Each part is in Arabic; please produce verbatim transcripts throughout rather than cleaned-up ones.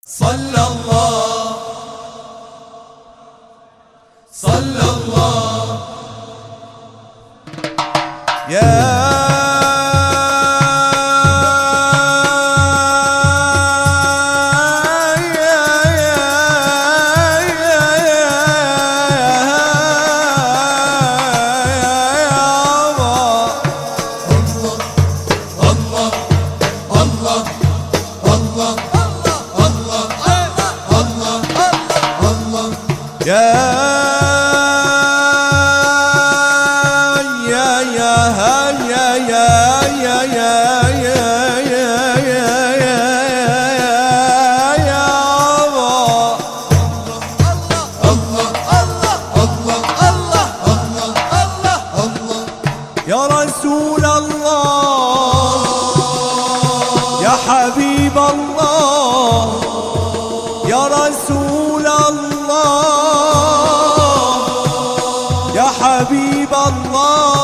صلى الله صلى الله يا يا رسول الله يا حبيب الله يا رسول الله يا حبيب الله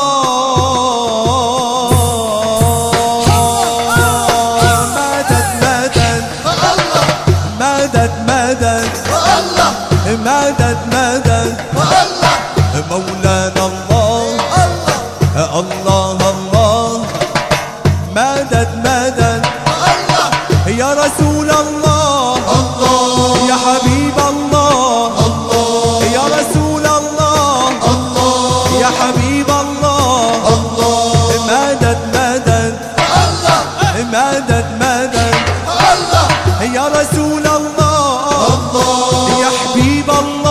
مدد مدد مدد مدد مدد مدد مولانا الله الله الله مدد مدد يا رسول الله يا حبيب الله يا رسول الله يا حبيب الله مدد مدد مدد مدد يا رسول الله يا حبيب الله